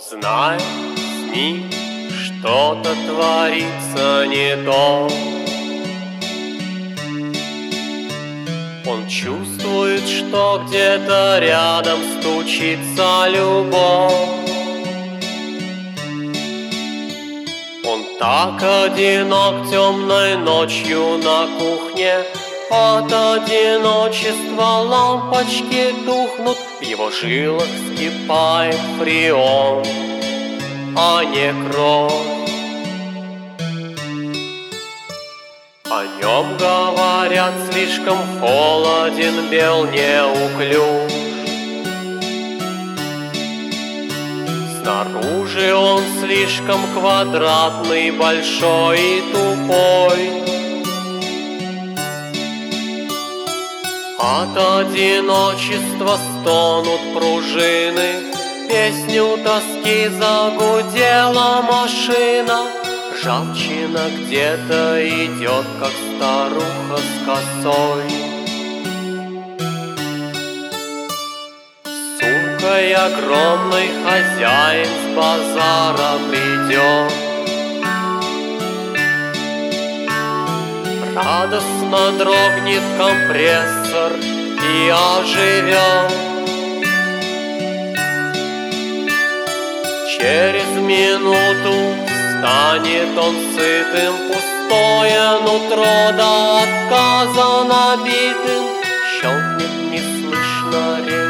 знает, с ним что-то творится не то. Он чувствует, что где-то рядом стучится любовь. Он так одинок темной ночью на кухне. От одиночества лампочки тухнут, в его жилах вскипает фреон, а не кровь. О нем говорят, слишком холоден, бел, неуклюж. Снаружи он слишком квадратный, большой и тупой. От одиночества стонут пружины, песню тоски загудела машина. Ржавчина где-то идет, как старуха с косой. С сумкой огромный хозяин с базара придет. Радостно дрогнет компрессор и оживет. Через минуту станет он сытым, пустое нутро до отказа набитым. Щелкнет неслышно режет